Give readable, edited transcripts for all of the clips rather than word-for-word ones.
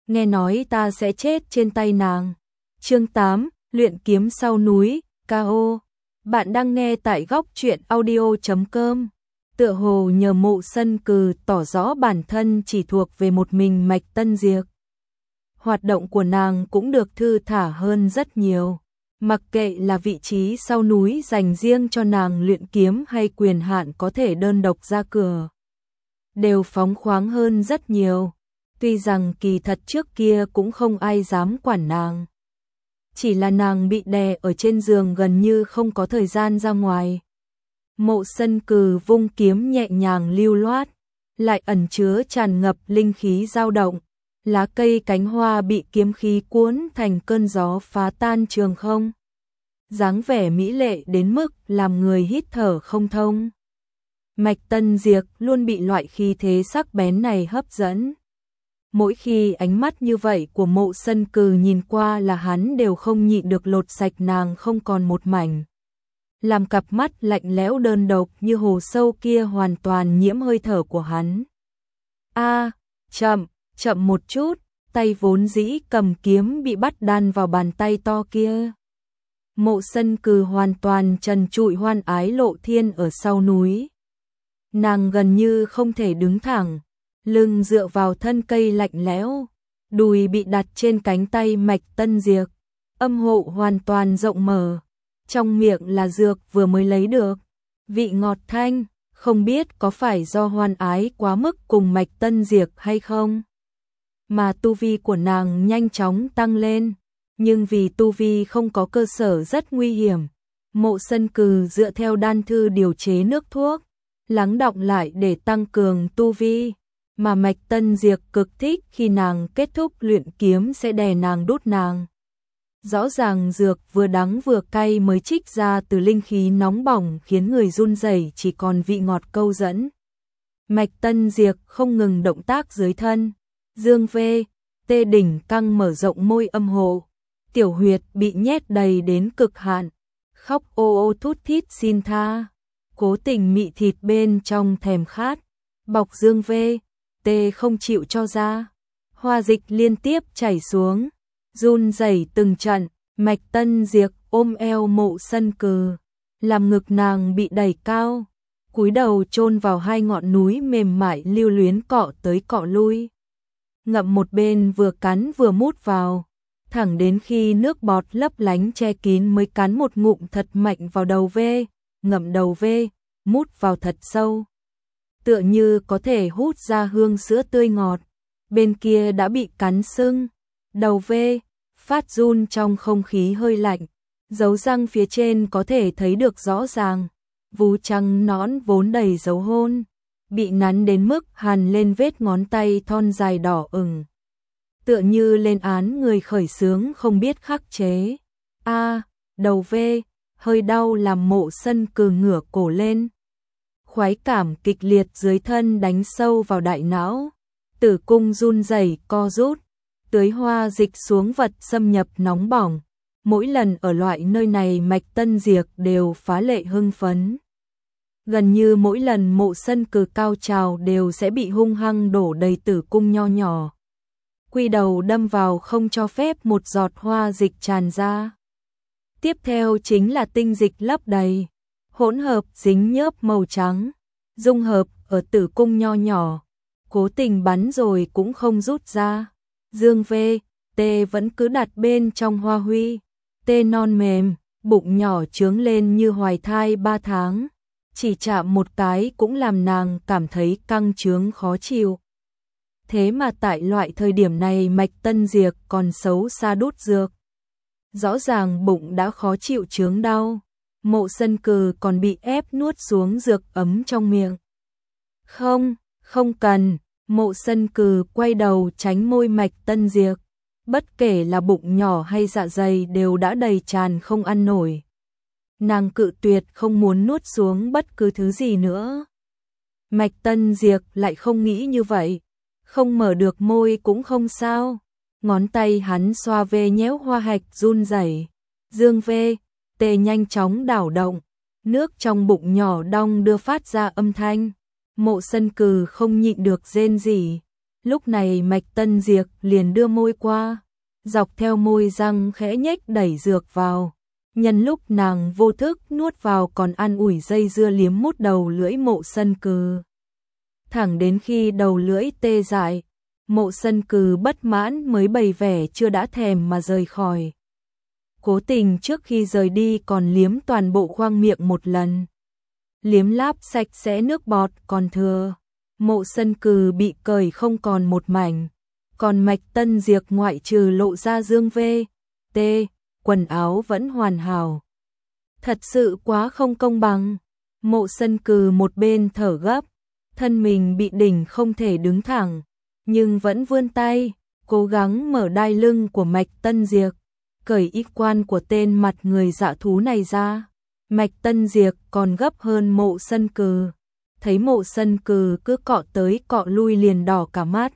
nghe nói ta sẽ chết trên tay nàng. Chương 8, luyện kiếm sau núi, KO. Bạn đang nghe tại góc truyện audio.com. Tựa hồ nhờ Mộ Sân Cừ tỏ rõ bản thân chỉ thuộc về một mình Mạch Tân Diệp. Hoạt động của nàng cũng được thư thả hơn rất nhiều. Mặc kệ là vị trí sau núi dành riêng cho nàng luyện kiếm hay quyền hạn có thể đơn độc ra cửa, đều phóng khoáng hơn rất nhiều. Tuy rằng kỳ thật trước kia cũng không ai dám quản nàng. Chỉ là nàng bị đè ở trên giường gần như không có thời gian ra ngoài. Mộ Sân Cừ vung kiếm nhẹ nhàng lưu loát, lại ẩn chứa tràn ngập linh khí dao động. Lá cây cánh hoa bị kiếm khí cuốn thành cơn gió phá tan trường không. Dáng vẻ mỹ lệ đến mức làm người hít thở không thông. Mạch Tân Diệp luôn bị loại khí thế sắc bén này hấp dẫn. Mỗi khi ánh mắt như vậy của Mộ Sân Cừ nhìn qua là hắn đều không nhịn được lột sạch nàng không còn một mảnh. Làm cặp mắt lạnh lẽo đơn độc như hồ sâu kia hoàn toàn nhiễm hơi thở của hắn. Chậm, chậm một chút, tay vốn dĩ cầm kiếm bị bắt đan vào bàn tay to kia. Mộ Sân Cừ hoàn toàn trần trụi hoan ái lộ thiên ở sau núi. Nàng gần như không thể đứng thẳng, lưng dựa vào thân cây lạnh lẽo, đùi bị đặt trên cánh tay Mạch Tân Diệp, âm hộ hoàn toàn rộng mở, trong miệng là dược vừa mới lấy được, vị ngọt thanh, không biết có phải do hoan ái quá mức cùng Mạch Tân Diệp hay không. Mà tu vi của nàng nhanh chóng tăng lên, nhưng vì tu vi không có cơ sở rất nguy hiểm, Mộ Sân Cừ dựa theo đan thư điều chế nước thuốc, lắng đọng lại để tăng cường tu vi, mà Mạch Tân Diệp cực thích khi nàng kết thúc luyện kiếm sẽ đè nàng đút nàng. Rõ ràng dược vừa đắng vừa cay mới trích ra từ linh khí nóng bỏng khiến người run rẩy chỉ còn vị ngọt câu dẫn. Mạch Tân Diệp không ngừng động tác dưới thân, dương vê, tê đỉnh căng mở rộng môi âm hộ, tiểu huyệt bị nhét đầy đến cực hạn, khóc ô ô thút thít xin tha, cố tình mị thịt bên trong thèm khát, bọc dương vê, tê không chịu cho ra, hoa dịch liên tiếp chảy xuống, run rẩy từng trận. Mạch Tân Diệp ôm eo Mộ Sân Cừ, làm ngực nàng bị đẩy cao, cúi đầu chôn vào hai ngọn núi mềm mại lưu luyến cọ tới cọ lui. Ngậm một bên vừa cắn vừa mút vào, thẳng đến khi nước bọt lấp lánh che kín mới cắn một ngụm thật mạnh vào đầu vê, ngậm đầu vê, mút vào thật sâu. Tựa như có thể hút ra hương sữa tươi ngọt, bên kia đã bị cắn sưng, đầu vê, phát run trong không khí hơi lạnh, dấu răng phía trên có thể thấy được rõ ràng, vú trắng nõn vốn đầy dấu hôn, bị nắn đến mức hằn lên vết ngón tay thon dài đỏ ửng. Tựa như lên án người khởi xướng không biết khắc chế. Đầu vê, hơi đau làm Mộ Sân Cừ ngửa cổ lên. Khoái cảm kịch liệt dưới thân đánh sâu vào đại não, tử cung run rẩy co rút, tưới hoa dịch xuống vật xâm nhập nóng bỏng. Mỗi lần ở loại nơi này Mạch Tân Diệp đều phá lệ hưng phấn. Gần như mỗi lần Mộ Sân Cừ cao trào đều sẽ bị hung hăng đổ đầy tử cung nho nhỏ. Quy đầu đâm vào không cho phép một giọt hoa dịch tràn ra. Tiếp theo chính là tinh dịch lấp đầy, hỗn hợp dính nhớp màu trắng, dung hợp ở tử cung nho nhỏ, cố tình bắn rồi cũng không rút ra. Dương vê, tê vẫn cứ đặt bên trong hoa huy, tê non mềm, bụng nhỏ trướng lên như hoài thai 3 tháng, chỉ chạm một cái cũng làm nàng cảm thấy căng trướng khó chịu. Thế mà tại loại thời điểm này Mạch Tân Diệp còn xấu xa đút dược. Rõ ràng bụng đã khó chịu chướng đau, Mộ Sân Cừ còn bị ép nuốt xuống dược ấm trong miệng. Không cần, Mộ Sân Cừ quay đầu tránh môi Mạch Tân Diệp, bất kể là bụng nhỏ hay dạ dày đều đã đầy tràn không ăn nổi. Nàng cự tuyệt không muốn nuốt xuống bất cứ thứ gì nữa. Mạch Tân Diệp lại không nghĩ như vậy, không mở được môi cũng không sao. Ngón tay hắn xoa về nhéo hoa hạch run rẩy, dương vê, tê nhanh chóng đảo động, nước trong bụng nhỏ đong đưa phát ra âm thanh. Mộ Sân Cừ không nhịn được rên rỉ, Lúc này Mạch Tân Diệp liền đưa môi qua, dọc theo môi răng khẽ nhếch đẩy dược vào. Nhân lúc nàng vô thức nuốt vào còn ăn ủi dây dưa liếm mút đầu lưỡi Mộ Sân Cừ. Thẳng đến khi đầu lưỡi tê dại, Mộ Sân Cừ bất mãn mới bày vẻ chưa đã thèm mà rời khỏi. Cố tình trước khi rời đi còn liếm toàn bộ khoang miệng một lần. Liếm láp sạch sẽ nước bọt còn thừa. Mộ Sân Cừ bị cởi không còn một mảnh. Còn Mạch Tân Diệp ngoại trừ lộ ra dương vê, tê, quần áo vẫn hoàn hảo. Thật sự quá không công bằng. Mộ Sân Cừ một bên thở gấp, thân mình bị đỉnh không thể đứng thẳng, nhưng vẫn vươn tay, cố gắng mở đai lưng của Mạch Tân Diệp, cởi y quan của tên mặt người dã thú này ra. Mạch Tân Diệp còn gấp hơn Mộ Sân Cừ, thấy Mộ Sân Cừ cứ cọ tới cọ lui liền đỏ cả mắt.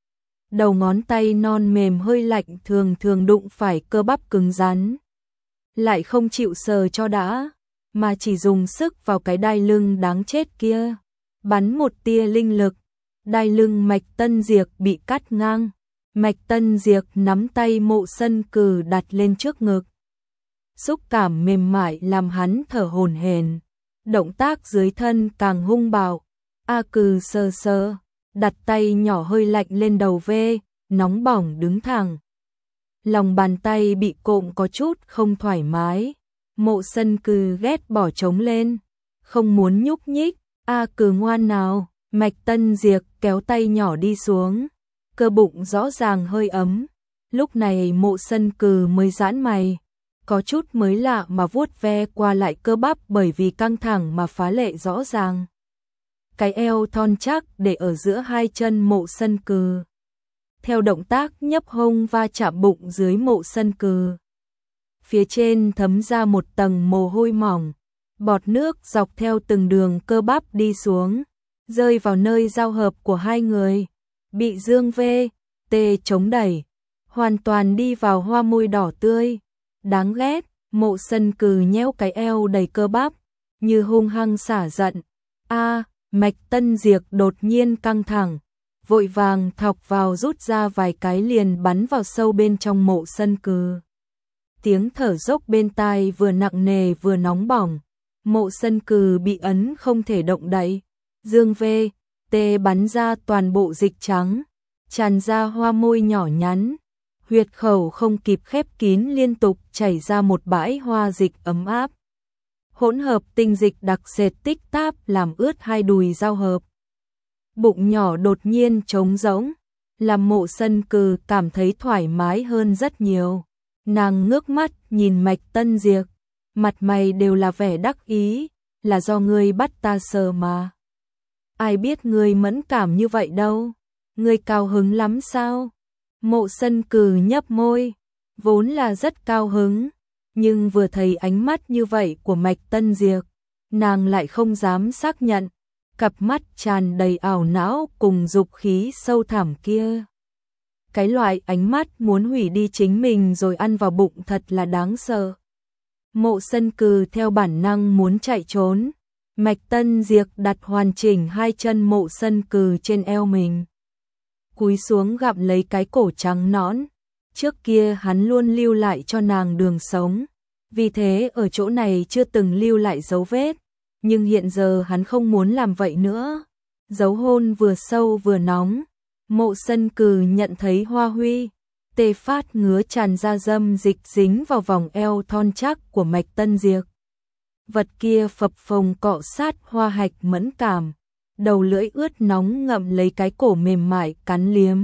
Đầu ngón tay non mềm hơi lạnh thường thường đụng phải cơ bắp cứng rắn, lại không chịu sờ cho đã, mà chỉ dùng sức vào cái đai lưng đáng chết kia, bắn một tia linh lực, đai lưng Mạch Tân Diệp bị cắt ngang. Mạch Tân Diệp nắm tay Mộ Sân Cừ đặt lên trước ngực. Xúc cảm mềm mại làm hắn thở hổn hển, động tác dưới thân càng hung bạo. A Cừ sờ sờ, đặt tay nhỏ hơi lạnh lên đầu vê, nóng bỏng đứng thẳng. Lòng bàn tay bị cộm có chút không thoải mái. Mộ Sân Cừ ghét bỏ trống lên, không muốn nhúc nhích. A Cừ ngoan nào. Mạch Tân Diệp kéo tay nhỏ đi xuống, cơ bụng rõ ràng hơi ấm. Lúc này Mộ Sân Cừ mới giãn mày, có chút mới lạ mà vuốt ve qua lại cơ bắp bởi vì căng thẳng mà phá lệ rõ ràng. Cái eo thon chắc để ở giữa hai chân Mộ Sân Cừ. Theo động tác nhấp hông va chạm bụng dưới Mộ Sân Cừ. Phía trên thấm ra một tầng mồ hôi mỏng, bọt nước dọc theo từng đường cơ bắp đi xuống, rơi vào nơi giao hợp của hai người, bị dương vê, tê chống đẩy, hoàn toàn đi vào hoa môi đỏ tươi. Đáng ghét. Mộ Sân Cừ nhéo cái eo đầy cơ bắp, như hung hăng xả giận. Mạch Tân Diệp đột nhiên căng thẳng, vội vàng thọc vào rút ra vài cái liền bắn vào sâu bên trong Mộ Sân Cừ. Tiếng thở dốc bên tai vừa nặng nề vừa nóng bỏng. Mộ Sân Cừ bị ấn không thể động đậy. Dương vê, tê bắn ra toàn bộ dịch trắng, tràn ra hoa môi nhỏ nhắn. Huyệt khẩu không kịp khép kín liên tục chảy ra một bãi hoa dịch ấm áp. Hỗn hợp tinh dịch đặc sệt tích táp làm ướt hai đùi giao hợp. Bụng nhỏ đột nhiên trống rỗng, làm Mộ Sân Cừ cảm thấy thoải mái hơn rất nhiều. Nàng ngước mắt nhìn Mạch Tân Diệp, mặt mày đều là vẻ đắc ý, là do ngươi bắt ta sờ mà. Ai biết ngươi mẫn cảm như vậy đâu, ngươi cao hứng lắm sao? Mộ Sân Cừ nhấp môi, vốn là rất cao hứng, nhưng vừa thấy ánh mắt như vậy của Mạch Tân Diệp, nàng lại không dám xác nhận, cặp mắt tràn đầy ảo não cùng dục khí sâu thẳm kia. Cái loại ánh mắt muốn hủy đi chính mình rồi ăn vào bụng thật là đáng sợ. Mộ Sân Cừ theo bản năng muốn chạy trốn. Mạch Tân Diệp đặt hoàn chỉnh hai chân Mộ Sân Cừ trên eo mình, cúi xuống gặm lấy cái cổ trắng nõn. Trước kia hắn luôn lưu lại cho nàng đường sống, vì thế ở chỗ này chưa từng lưu lại dấu vết, nhưng hiện giờ hắn không muốn làm vậy nữa. Dấu hôn vừa sâu vừa nóng, Mộ Sân Cừ nhận thấy hoa huy, tê phát ngứa tràn ra dâm dịch dính vào vòng eo thon chắc của Mạch Tân Diệp. Vật kia phập phồng cọ sát hoa hạch mẫn cảm, đầu lưỡi ướt nóng ngậm lấy cái cổ mềm mại cắn liếm.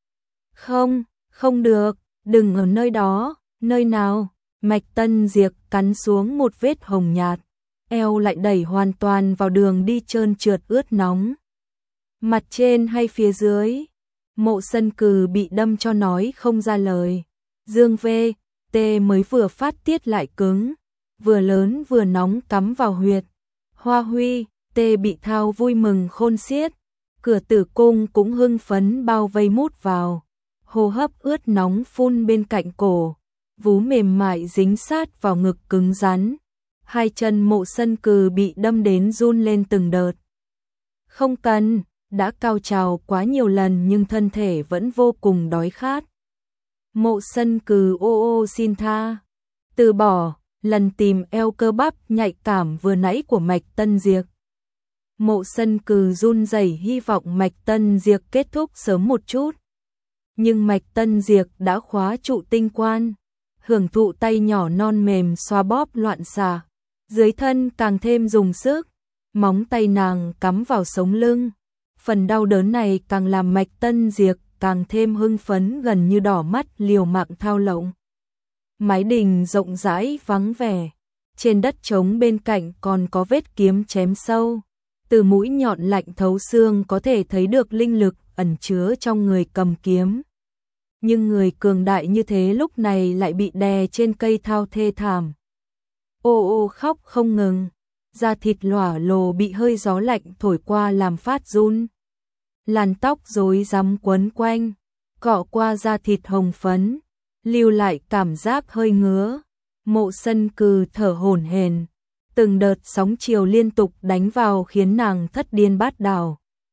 Không, không được, đừng ở nơi đó. Nơi nào? Mạch Tân Diệp cắn xuống một vết hồng nhạt, eo lại đẩy hoàn toàn vào đường đi trơn trượt ướt nóng. Mặt trên hay phía dưới? Mộ Sân Cừ bị đâm cho nói không ra lời. Dương vê, tê mới vừa phát tiết lại cứng, vừa lớn vừa nóng cắm vào huyệt. Hoa huy, tê bị thao vui mừng khôn xiết, cửa tử cung cũng hưng phấn bao vây mút vào, hô hấp ướt nóng phun bên cạnh cổ, vú mềm mại dính sát vào ngực cứng rắn. Hai chân Mộ Sân Cừ bị đâm đến run lên từng đợt. Không cần, đã cao trào quá nhiều lần nhưng thân thể vẫn vô cùng đói khát. Mộ Sân Cừ ô ô xin tha, từ bỏ, lần tìm eo cơ bắp nhạy cảm vừa nãy của Mạch Tân Diệp. Mộ Sân Cừ run rẩy hy vọng Mạch Tân Diệp kết thúc sớm một chút. Nhưng Mạch Tân Diệp đã khóa trụ tinh quan, hưởng thụ tay nhỏ non mềm xoa bóp loạn xạ, dưới thân càng thêm dùng sức, móng tay nàng cắm vào sống lưng. Phần đau đớn này càng làm Mạch Tân Diệp càng thêm hưng phấn, gần như đỏ mắt liều mạng thao lộng. Mái đình rộng rãi vắng vẻ, trên đất trống bên cạnh còn có vết kiếm chém sâu, từ mũi nhọn lạnh thấu xương có thể thấy được linh lực ẩn chứa trong người cầm kiếm. Nhưng người cường đại như thế lúc này lại bị đè trên cây thao thê thảm. Ô ô khóc không ngừng, da thịt lỏa lồ bị hơi gió lạnh thổi qua làm phát run. Làn tóc rối rắm quấn quanh, cọ qua da thịt hồng phấn, lưu lại cảm giác hơi ngứa. Mộ Sân Cừ thở hổn hển, từng đợt sóng chiều liên tục đánh vào khiến nàng thất điên bát đảo.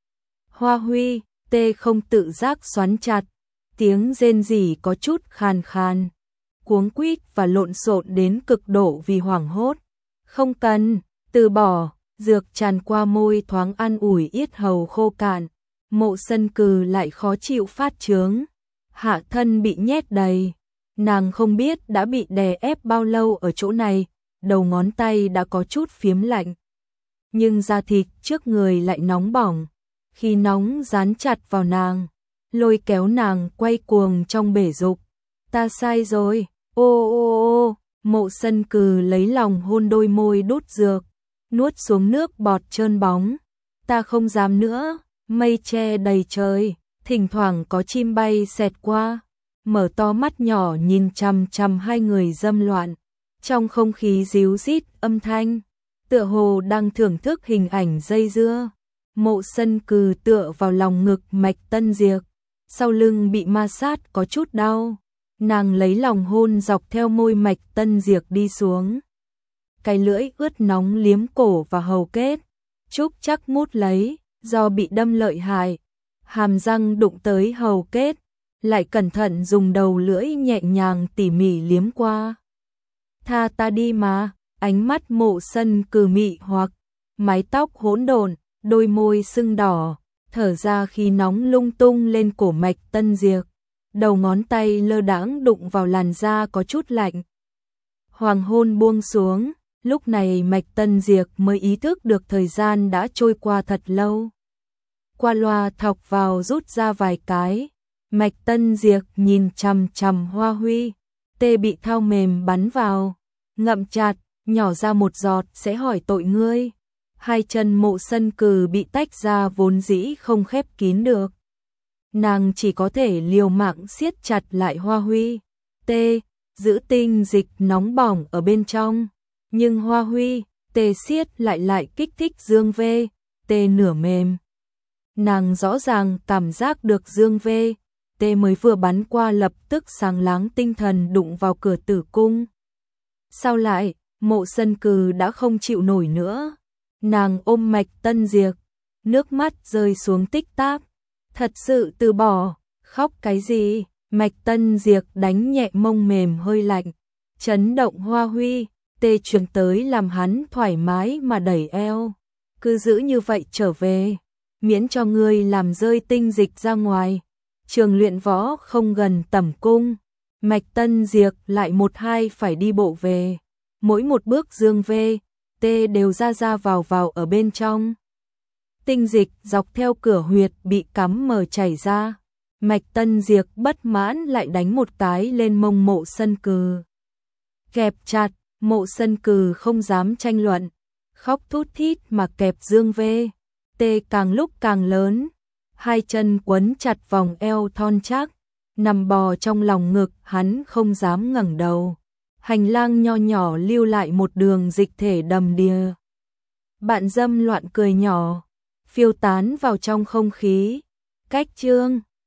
Hoa Huy, tê không tự giác xoắn chặt, tiếng rên rỉ có chút khàn khàn, cuống quýt và lộn xộn đến cực độ vì hoảng hốt. Không cần, từ bỏ, dược tràn qua môi thoáng an ủi yết hầu khô cạn. Mộ Sân Cừ lại khó chịu phát chướng, hạ thân bị nhét đầy. Nàng không biết đã bị đè ép bao lâu ở chỗ này, đầu ngón tay đã có chút phiếm lạnh. Nhưng da thịt trước người lại nóng bỏng, khi nóng dán chặt vào nàng, lôi kéo nàng quay cuồng trong bể dục. Ta sai rồi, ô ô ô, Mộ Sân Cừ lấy lòng hôn đôi môi đút dược, nuốt xuống nước bọt trơn bóng. Ta không dám nữa. Mây che đầy trời, thỉnh thoảng có chim bay xẹt qua, mở to mắt nhỏ nhìn chằm chằm hai người dâm loạn. Trong không khí ríu rít âm thanh, tựa hồ đang thưởng thức hình ảnh dây dưa. Mộ Sân Cừ tựa vào lòng ngực Mạch Tân Diệp, sau lưng bị ma sát có chút đau. Nàng lấy lòng hôn dọc theo môi Mạch Tân Diệp đi xuống. Cái lưỡi ướt nóng liếm cổ và hầu kết, Trúc chắc mút lấy. Do bị đâm lợi hại, hàm răng đụng tới hầu kết, lại cẩn thận dùng đầu lưỡi nhẹ nhàng tỉ mỉ liếm qua. Tha ta đi mà, ánh mắt Mộ Sân Cừ mị hoặc, mái tóc hỗn độn, đôi môi sưng đỏ, thở ra khi nóng lung tung lên cổ Mạch Tân Diệp, đầu ngón tay lơ đãng đụng vào làn da có chút lạnh. Hoàng hôn buông xuống, lúc này Mạch Tân Diệp mới ý thức được thời gian đã trôi qua thật lâu. Qua loa thọc vào rút ra vài cái, Mạch Tân Diệp nhìn chằm chằm Hoa Huy, tê bị thao mềm bắn vào, ngậm chặt, nhỏ ra một giọt sẽ hỏi tội ngươi. Hai chân Mộ Sân Cừ bị tách ra vốn dĩ không khép kín được. Nàng chỉ có thể liều mạng siết chặt lại Hoa Huy, tê, giữ tinh dịch nóng bỏng ở bên trong. Nhưng Hoa Huy, tê siết lại kích thích dương vê, tê nửa mềm. Nàng rõ ràng cảm giác được dương vê, tê mới vừa bắn qua lập tức sáng láng tinh thần đụng vào cửa tử cung. Sao lại, Mộ Sân Cừ đã không chịu nổi nữa. Nàng ôm Mạch Tân Diệp, nước mắt rơi xuống tích tắc. Thật sự từ bỏ, khóc cái gì? Mạch Tân Diệp đánh nhẹ mông mềm hơi lạnh, chấn động Hoa Huy, tê truyền tới làm hắn thoải mái mà đẩy eo. Cứ giữ như vậy trở về, miễn cho ngươi làm rơi tinh dịch ra ngoài. Trường luyện võ không gần tẩm cung, Mạch Tân Diệp lại một hai phải đi bộ về. Mỗi một bước dương vê, tê đều ra vào ở bên trong. Tinh dịch dọc theo cửa huyệt bị cắm mở chảy ra. Mạch Tân Diệp bất mãn lại đánh một cái lên mông Mộ Sân Cừ. Kẹp chặt, Mộ Sân Cừ không dám tranh luận, khóc thút thít mà kẹp dương vê, tê càng lúc càng lớn. Hai chân quấn chặt vòng eo thon chắc, nằm bò trong lòng ngực hắn không dám ngẩng đầu. Hành lang nho nhỏ lưu lại một đường dịch thể đầm đìa. Bạn dâm loạn cười nhỏ, phiêu tán vào trong không khí. Cách chương